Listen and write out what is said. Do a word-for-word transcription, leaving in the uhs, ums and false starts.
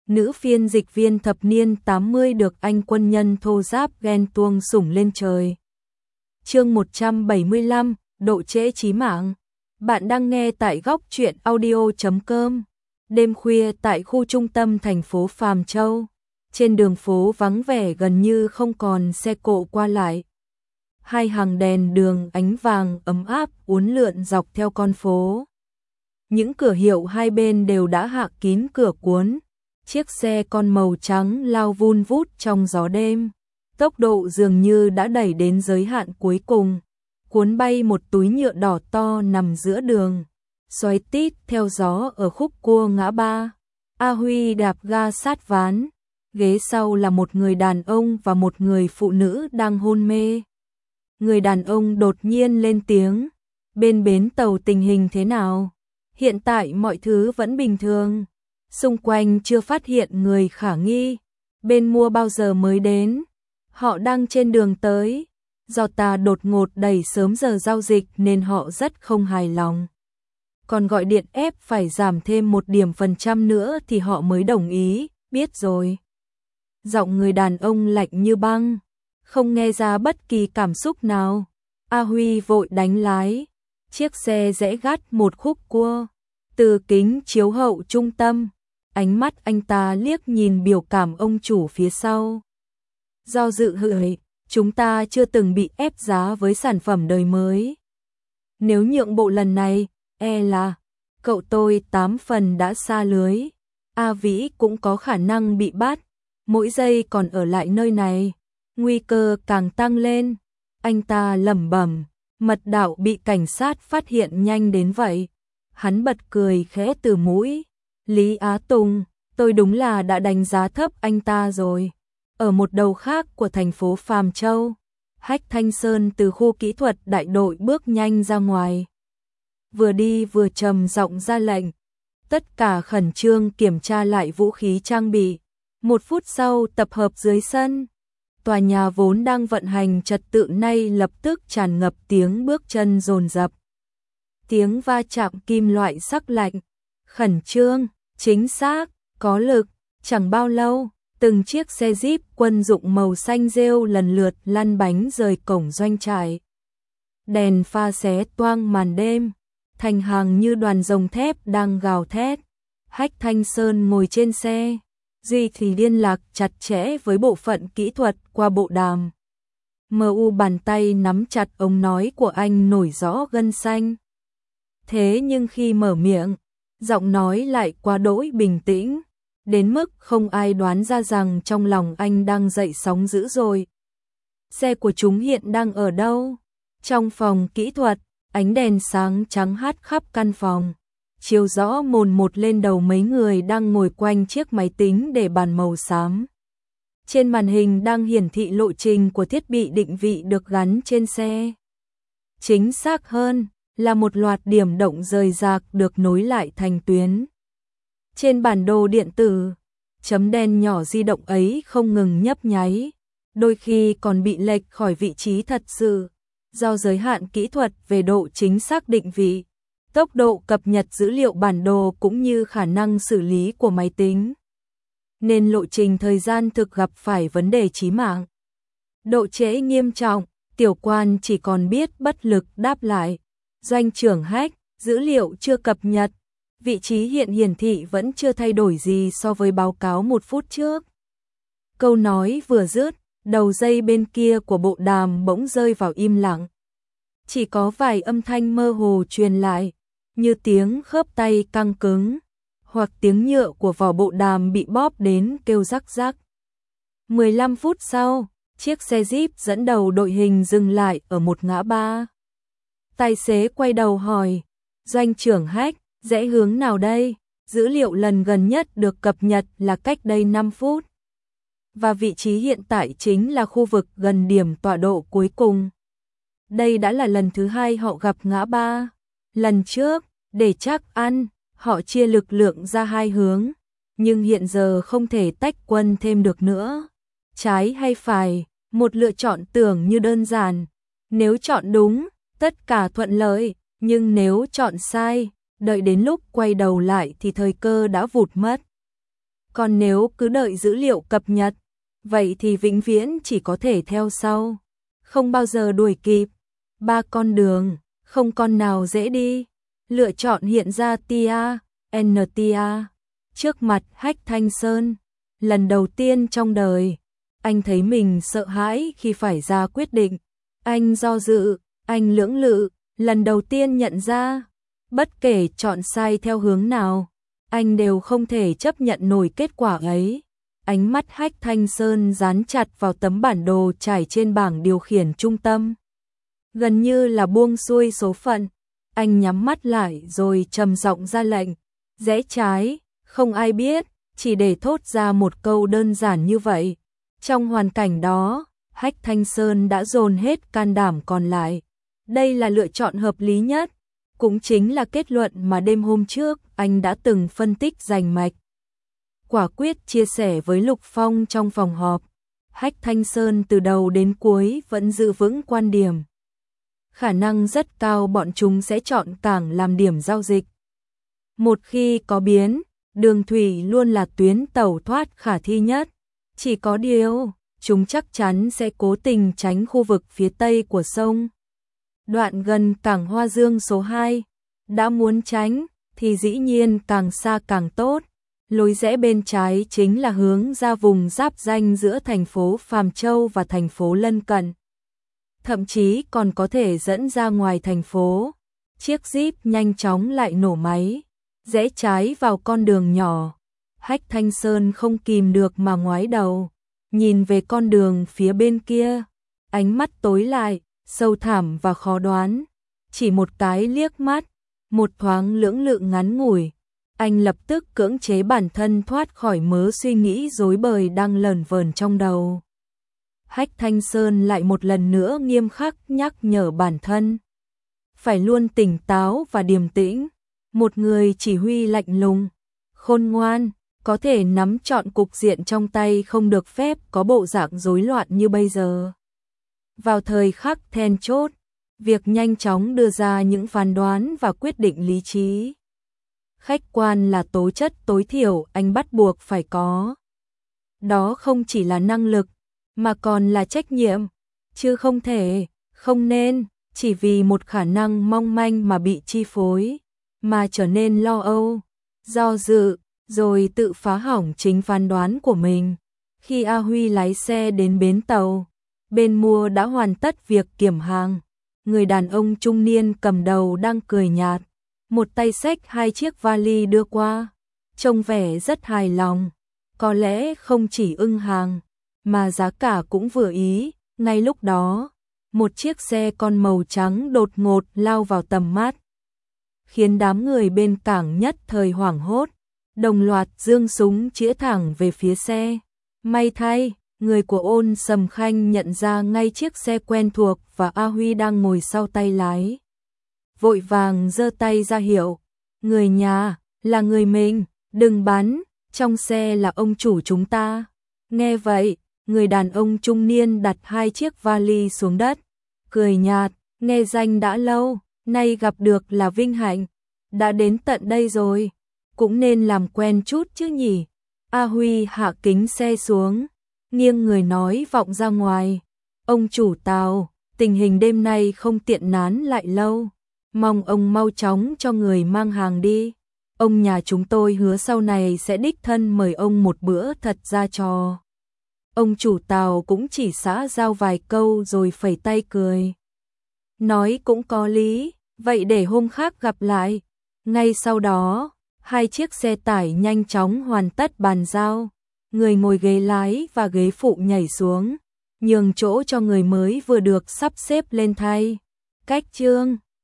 nữ phiên dịch viên thập niên tám mươi được anh quân nhân thô giáp ghen tuông sủng lên trời. Chương một trăm bảy mươi lăm, độ trễ chí mạng. Bạn đang nghe tại góc truyện audio chấm com. Đêm khuya tại khu trung tâm thành phố Phàm Châu, trên đường phố vắng vẻ gần như không còn xe cộ qua lại. Hai hàng đèn đường ánh vàng ấm áp uốn lượn dọc theo con phố. Những cửa hiệu hai bên đều đã hạ kín cửa cuốn. Chiếc xe con màu trắng lao vun vút trong gió đêm. Tốc độ dường như đã đẩy đến giới hạn cuối cùng. Cuốn bay một túi nhựa đỏ to nằm giữa đường. Xoáy tít theo gió ở khúc cua ngã ba. A Huy đạp ga sát ván. Ghế sau là một người đàn ông và một người phụ nữ đang hôn mê. Người đàn ông đột nhiên lên tiếng. Bên bến tàu tình hình thế nào? Hiện tại mọi thứ vẫn bình thường. Xung quanh chưa phát hiện người khả nghi. Bên mua bao giờ mới đến? Họ đang trên đường tới. Do ta đột ngột đẩy sớm giờ giao dịch nên họ rất không hài lòng. Còn gọi điện ép phải giảm thêm một điểm phần trăm nữa thì họ mới đồng ý. Biết rồi. Giọng người đàn ông lạnh như băng, không nghe ra bất kỳ cảm xúc nào. A Huy vội đánh lái. Chiếc xe rẽ gắt một khúc cua. Từ kính chiếu hậu trung tâm, ánh mắt anh ta liếc nhìn biểu cảm ông chủ phía sau. Do dự hời, chúng ta chưa từng bị ép giá với sản phẩm đời mới. Nếu nhượng bộ lần này, e là cậu tôi tám phần đã xa lưới. A Vĩ cũng có khả năng bị bắt. Mỗi giây còn ở lại nơi này, nguy cơ càng tăng lên. Anh ta lẩm bẩm, mật đạo bị cảnh sát phát hiện nhanh đến vậy. Hắn bật cười khẽ từ mũi. Lý Á Tùng, tôi đúng là đã đánh giá thấp anh ta rồi. Ở một đầu khác của thành phố Phàm Châu, Hách Thanh Sơn từ khu kỹ thuật đại đội bước nhanh ra ngoài. Vừa đi vừa trầm giọng ra lệnh. Tất cả khẩn trương kiểm tra lại vũ khí trang bị. Một phút sau tập hợp dưới sân. Tòa nhà vốn đang vận hành trật tự nay lập tức tràn ngập tiếng bước chân dồn dập. Tiếng va chạm kim loại sắc lạnh. Khẩn trương, chính xác, có lực. Chẳng bao lâu, từng chiếc xe Jeep quân dụng màu xanh rêu lần lượt lăn bánh rời cổng doanh trại. Đèn pha xé toang màn đêm, thành hàng như đoàn rồng thép đang gào thét. Hách Thanh Sơn ngồi trên xe. Duy thì liên lạc chặt chẽ với bộ phận kỹ thuật qua bộ đàm. Mờ u bàn tay nắm chặt ống nói của anh nổi rõ gân xanh. Thế nhưng khi mở miệng, giọng nói lại quá đỗi bình tĩnh, đến mức không ai đoán ra rằng trong lòng anh đang dậy sóng dữ dội. Xe của chúng hiện đang ở đâu? Trong phòng kỹ thuật, ánh đèn sáng trắng hắt khắp căn phòng, chiếu rõ mồn một lên đầu mấy người đang ngồi quanh chiếc máy tính để bàn màu xám. Trên màn hình đang hiển thị lộ trình của thiết bị định vị được gắn trên xe. Chính xác hơn là một loạt điểm động rời rạc được nối lại thành tuyến. Trên bản đồ điện tử, chấm đen nhỏ di động ấy không ngừng nhấp nháy, đôi khi còn bị lệch khỏi vị trí thật sự, do giới hạn kỹ thuật về độ chính xác định vị, tốc độ cập nhật dữ liệu bản đồ cũng như khả năng xử lý của máy tính. Nên lộ trình thời gian thực gặp phải vấn đề chí mạng. Độ trễ nghiêm trọng, tiểu quan chỉ còn biết bất lực đáp lại. Doanh trưởng Hách, dữ liệu chưa cập nhật, vị trí hiện hiển thị vẫn chưa thay đổi gì so với báo cáo một phút trước. Câu nói vừa dứt, đầu dây bên kia của bộ đàm bỗng rơi vào im lặng. Chỉ có vài âm thanh mơ hồ truyền lại, như tiếng khớp tay căng cứng, hoặc tiếng nhựa của vỏ bộ đàm bị bóp đến kêu rắc rắc. mười lăm phút sau, chiếc xe Jeep dẫn đầu đội hình dừng lại ở một ngã ba. Tài xế quay đầu hỏi, doanh trưởng Hách, rẽ hướng nào đây? Dữ liệu lần gần nhất được cập nhật là cách đây năm phút. Và vị trí hiện tại chính là khu vực gần điểm tọa độ cuối cùng. Đây đã là lần thứ hai họ gặp ngã ba. Lần trước, để chắc ăn, họ chia lực lượng ra hai hướng. Nhưng hiện giờ không thể tách quân thêm được nữa. Trái hay phải, một lựa chọn tưởng như đơn giản. Nếu chọn đúng, tất cả thuận lợi, nhưng nếu chọn sai, đợi đến lúc quay đầu lại thì thời cơ đã vụt mất. Còn nếu cứ đợi dữ liệu cập nhật, vậy thì vĩnh viễn chỉ có thể theo sau, không bao giờ đuổi kịp. Ba con đường, không con nào dễ đi. Lựa chọn hiện ra tia, en tia. Trước mặt Hách Thanh Sơn, lần đầu tiên trong đời, anh thấy mình sợ hãi khi phải ra quyết định. Anh do dự, anh lưỡng lự, lần đầu tiên nhận ra, bất kể chọn sai theo hướng nào, anh đều không thể chấp nhận nổi kết quả ấy. Ánh mắt Hách Thanh Sơn dán chặt vào tấm bản đồ trải trên bảng điều khiển trung tâm. Gần như là buông xuôi số phận, anh nhắm mắt lại rồi trầm giọng ra lệnh, rẽ trái, không ai biết, chỉ để thốt ra một câu đơn giản như vậy. Trong hoàn cảnh đó, Hách Thanh Sơn đã dồn hết can đảm còn lại. Đây là lựa chọn hợp lý nhất, cũng chính là kết luận mà đêm hôm trước anh đã từng phân tích rành mạch. Quả quyết chia sẻ với Lục Phong trong phòng họp, Hách Thanh Sơn từ đầu đến cuối vẫn giữ vững quan điểm. Khả năng rất cao bọn chúng sẽ chọn cảng làm điểm giao dịch. Một khi có biến, đường thủy luôn là tuyến tẩu thoát khả thi nhất. Chỉ có điều, chúng chắc chắn sẽ cố tình tránh khu vực phía tây của sông. Đoạn gần cảng Hoa Dương số hai, đã muốn tránh, thì dĩ nhiên càng xa càng tốt. Lối rẽ bên trái chính là hướng ra vùng giáp ranh giữa thành phố Phàm Châu và thành phố lân cận. Thậm chí còn có thể dẫn ra ngoài thành phố. Chiếc Jeep nhanh chóng lại nổ máy, rẽ trái vào con đường nhỏ. Hách Thanh Sơn không kìm được mà ngoái đầu, nhìn về con đường phía bên kia, ánh mắt tối lại, sâu thẳm và khó đoán. Chỉ một cái liếc mắt, một thoáng lưỡng lự ngắn ngủi, anh lập tức cưỡng chế bản thân thoát khỏi mớ suy nghĩ rối bời đang lởn vởn trong đầu. Hách Thanh Sơn lại một lần nữa nghiêm khắc nhắc nhở bản thân, phải luôn tỉnh táo và điềm tĩnh. Một người chỉ huy lạnh lùng, khôn ngoan, có thể nắm trọn cục diện trong tay, không được phép có bộ dạng rối loạn như bây giờ. Vào thời khắc then chốt, việc nhanh chóng đưa ra những phán đoán và quyết định lý trí, khách quan là tố chất tối thiểu anh bắt buộc phải có. Đó không chỉ là năng lực, mà còn là trách nhiệm, chứ không thể, không nên, chỉ vì một khả năng mong manh mà bị chi phối, mà trở nên lo âu, do dự, rồi tự phá hỏng chính phán đoán của mình. Khi A Huy lái xe đến bến tàu, bên mua đã hoàn tất việc kiểm hàng. Người đàn ông trung niên cầm đầu đang cười nhạt, một tay xách hai chiếc vali đưa qua, trông vẻ rất hài lòng. Có lẽ không chỉ ưng hàng, mà giá cả cũng vừa ý. Ngay lúc đó, một chiếc xe con màu trắng đột ngột lao vào tầm mắt, khiến đám người bên cảng nhất thời hoảng hốt, đồng loạt giương súng chĩa thẳng về phía xe. May thay, người của Ôn Sầm Khanh nhận ra ngay chiếc xe quen thuộc và A Huy đang ngồi sau tay lái. Vội vàng giơ tay ra hiệu, người nhà, là người mình, đừng bắn, trong xe là ông chủ chúng ta. Nghe vậy, người đàn ông trung niên đặt hai chiếc vali xuống đất, cười nhạt, nghe danh đã lâu, nay gặp được là vinh hạnh, đã đến tận đây rồi, cũng nên làm quen chút chứ nhỉ. A Huy hạ kính xe xuống, nghiêng người nói vọng ra ngoài, ông chủ Tào, tình hình đêm nay không tiện nán lại lâu, mong ông mau chóng cho người mang hàng đi. Ông nhà chúng tôi hứa sau này sẽ đích thân mời ông một bữa thật ra trò. Ông chủ Tào cũng chỉ xã giao vài câu rồi phẩy tay cười. Nói cũng có lý, vậy để hôm khác gặp lại. Ngay sau đó, hai chiếc xe tải nhanh chóng hoàn tất bàn giao. Người ngồi ghế lái và ghế phụ nhảy xuống, nhường chỗ cho người mới vừa được sắp xếp lên thay. Cách chương